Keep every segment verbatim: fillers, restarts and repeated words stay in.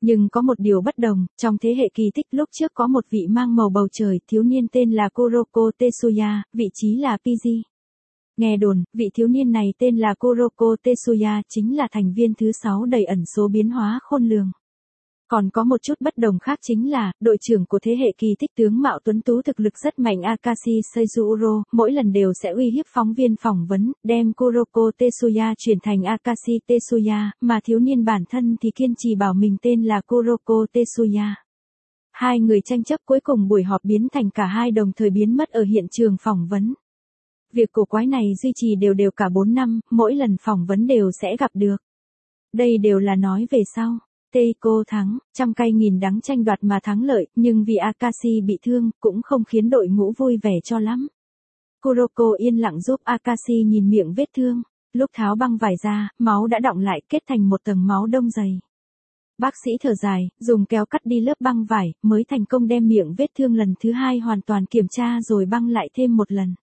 Nhưng có một điều bất đồng, trong thế hệ kỳ tích lúc trước có một vị mang màu bầu trời thiếu niên tên là Kuroko Tetsuya, vị trí là pê giê. Nghe đồn, vị thiếu niên này tên là Kuroko Tetsuya chính là thành viên thứ sáu đầy ẩn số biến hóa khôn lường. Còn có một chút bất đồng khác chính là, đội trưởng của thế hệ kỳ tích tướng mạo tuấn tú thực lực rất mạnh Akashi Seizuro, mỗi lần đều sẽ uy hiếp phóng viên phỏng vấn, đem Kuroko Tetsuya chuyển thành Akashi Tetsuya, mà thiếu niên bản thân thì kiên trì bảo mình tên là Kuroko Tetsuya. Hai người tranh chấp cuối cùng buổi họp biến thành cả hai đồng thời biến mất ở hiện trường phỏng vấn. Việc cổ quái này duy trì đều đều cả bốn năm, mỗi lần phỏng vấn đều sẽ gặp được. Đây đều là nói về sau. Teiko thắng, trăm cay nghìn đắng tranh đoạt mà thắng lợi, nhưng vì Akashi bị thương, cũng không khiến đội ngũ vui vẻ cho lắm. Kuroko yên lặng giúp Akashi nhìn miệng vết thương. Lúc tháo băng vải ra, máu đã đọng lại kết thành một tầng máu đông dày. Bác sĩ thở dài, dùng kéo cắt đi lớp băng vải, mới thành công đem miệng vết thương lần thứ hai hoàn toàn kiểm tra rồi băng lại thêm một lần.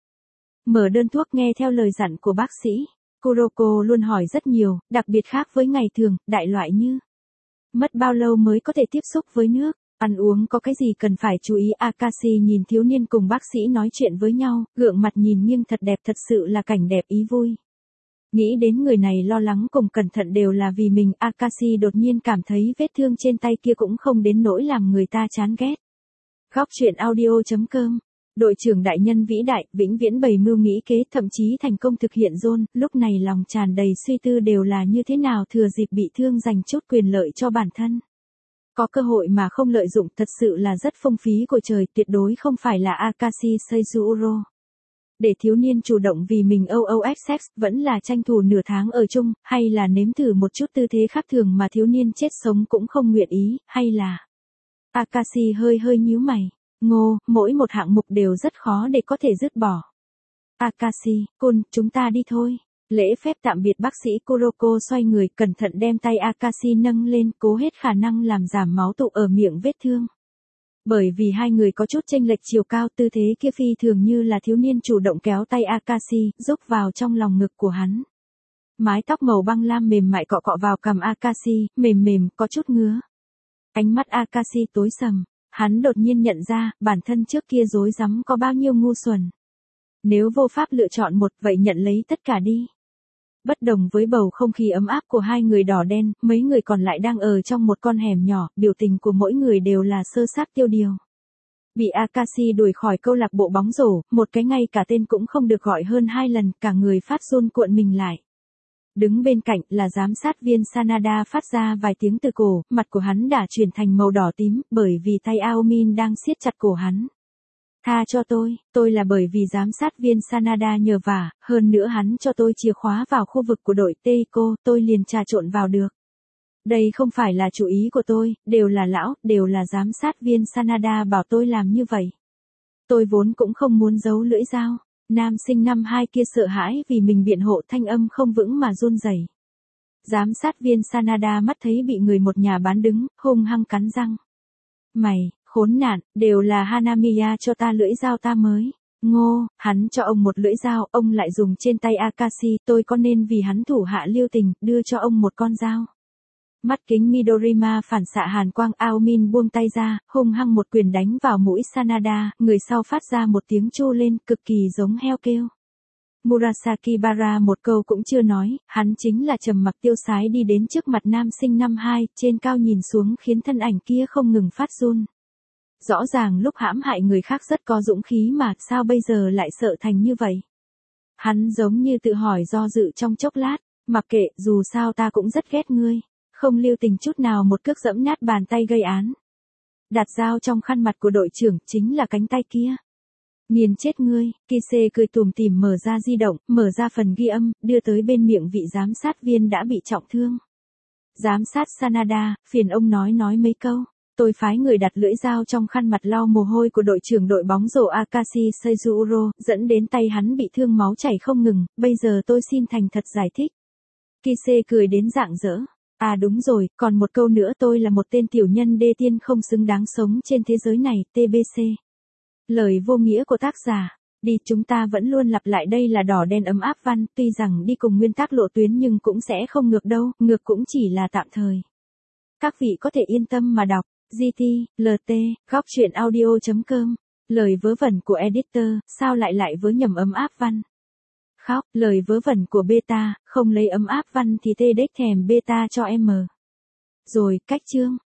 Mở đơn thuốc nghe theo lời dặn của bác sĩ. Kuroko luôn hỏi rất nhiều, đặc biệt khác với ngày thường, đại loại như mất bao lâu mới có thể tiếp xúc với nước, ăn uống có cái gì cần phải chú ý. Akashi nhìn thiếu niên cùng bác sĩ nói chuyện với nhau, gượng mặt nhìn nghiêng thật đẹp, thật sự là cảnh đẹp ý vui. Nghĩ đến người này lo lắng cùng cẩn thận đều là vì mình, Akashi đột nhiên cảm thấy vết thương trên tay kia cũng không đến nỗi làm người ta chán ghét. Góc truyện audio chấm com. Đội trưởng đại nhân vĩ đại, vĩnh viễn bày mưu nghĩ kế, thậm chí thành công thực hiện John, lúc này lòng tràn đầy suy tư đều là như thế nào thừa dịp bị thương giành chút quyền lợi cho bản thân. Có cơ hội mà không lợi dụng thật sự là rất phung phí của trời, tuyệt đối không phải là Akashi Seizuro. Để thiếu niên chủ động vì mình o o ép ích vẫn là tranh thủ nửa tháng ở chung, hay là nếm thử một chút tư thế khác thường mà thiếu niên chết sống cũng không nguyện ý, hay là... Akashi hơi hơi nhíu mày. Ngô, mỗi một hạng mục đều rất khó để có thể dứt bỏ. Akashi, Kun, chúng ta đi thôi. Lễ phép tạm biệt bác sĩ Kuroko xoay người cẩn thận đem tay Akashi nâng lên cố hết khả năng làm giảm máu tụ ở miệng vết thương. Bởi vì hai người có chút chênh lệch chiều cao tư thế kia phi thường như là thiếu niên chủ động kéo tay Akashi, rúc vào trong lòng ngực của hắn. Mái tóc màu băng lam mềm mại cọ cọ vào cằm Akashi, mềm mềm, có chút ngứa. Ánh mắt Akashi tối sầm. Hắn đột nhiên nhận ra, bản thân trước kia rối rắm có bao nhiêu ngu xuẩn. Nếu vô pháp lựa chọn một, vậy nhận lấy tất cả đi. Bất đồng với bầu không khí ấm áp của hai người đỏ đen, mấy người còn lại đang ở trong một con hẻm nhỏ, biểu tình của mỗi người đều là sơ sát tiêu điều. Bị Akashi đuổi khỏi câu lạc bộ bóng rổ, một cái ngay cả tên cũng không được gọi hơn hai lần, cả người phát run cuộn mình lại. Đứng bên cạnh là giám sát viên Sanada phát ra vài tiếng từ cổ, mặt của hắn đã chuyển thành màu đỏ tím, bởi vì tay Aomin đang siết chặt cổ hắn. Tha cho tôi, tôi là bởi vì giám sát viên Sanada nhờ vả, hơn nữa hắn cho tôi chìa khóa vào khu vực của đội Teiko, tôi liền trà trộn vào được. Đây không phải là chủ ý của tôi, đều là lão, đều là giám sát viên Sanada bảo tôi làm như vậy. Tôi vốn cũng không muốn giấu lưỡi dao. Nam sinh năm hai kia sợ hãi vì mình biện hộ thanh âm không vững mà run rẩy. Giám sát viên Sanada mắt thấy bị người một nhà bán đứng, hung hăng cắn răng. Mày, khốn nạn, đều là Hanamiya cho ta lưỡi dao ta mới. Ngô, hắn cho ông một lưỡi dao, ông lại dùng trên tay Akashi, tôi có nên vì hắn thủ hạ lưu tình, đưa cho ông một con dao. Mắt kính Midorima phản xạ hàn quang, Aomin buông tay ra, hung hăng một quyền đánh vào mũi Sanada, người sau phát ra một tiếng chu lên, cực kỳ giống heo kêu. Murasaki Bara một câu cũng chưa nói, hắn chính là trầm mặc tiêu sái đi đến trước mặt nam sinh năm hai, trên cao nhìn xuống khiến thân ảnh kia không ngừng phát run. Rõ ràng lúc hãm hại người khác rất có dũng khí mà, sao bây giờ lại sợ thành như vậy? Hắn giống như tự hỏi do dự trong chốc lát, mặc kệ, dù sao ta cũng rất ghét ngươi. Không lưu tình chút nào một cước dẫm nát bàn tay gây án. Đặt dao trong khăn mặt của đội trưởng chính là cánh tay kia. Nghiền chết ngươi, Kise cười tủm tỉm mở ra di động, mở ra phần ghi âm, đưa tới bên miệng vị giám sát viên đã bị trọng thương. Giám sát Sanada, phiền ông nói nói mấy câu. Tôi phái người đặt lưỡi dao trong khăn mặt lau mồ hôi của đội trưởng đội bóng rổ Akashi Seizuro, dẫn đến tay hắn bị thương máu chảy không ngừng, bây giờ tôi xin thành thật giải thích. Kise cười đến rạng rỡ. À đúng rồi, còn một câu nữa, tôi là một tên tiểu nhân đê tiên không xứng đáng sống trên thế giới này, tê bê xê. Lời vô nghĩa của tác giả. Đi, chúng ta vẫn luôn lặp lại đây là đỏ đen ấm áp văn, tuy rằng đi cùng nguyên tắc lộ tuyến nhưng cũng sẽ không ngược đâu, ngược cũng chỉ là tạm thời. Các vị có thể yên tâm mà đọc. giê tê, lờ tê, góc truyện audio chấm com. Lời vớ vẩn của editor, sao lại lại với nhầm ấm áp văn? Khóc, lời vớ vẩn của beta, không lấy ấm áp văn thì tê đếch thèm beta cho em. Rồi, cách chương.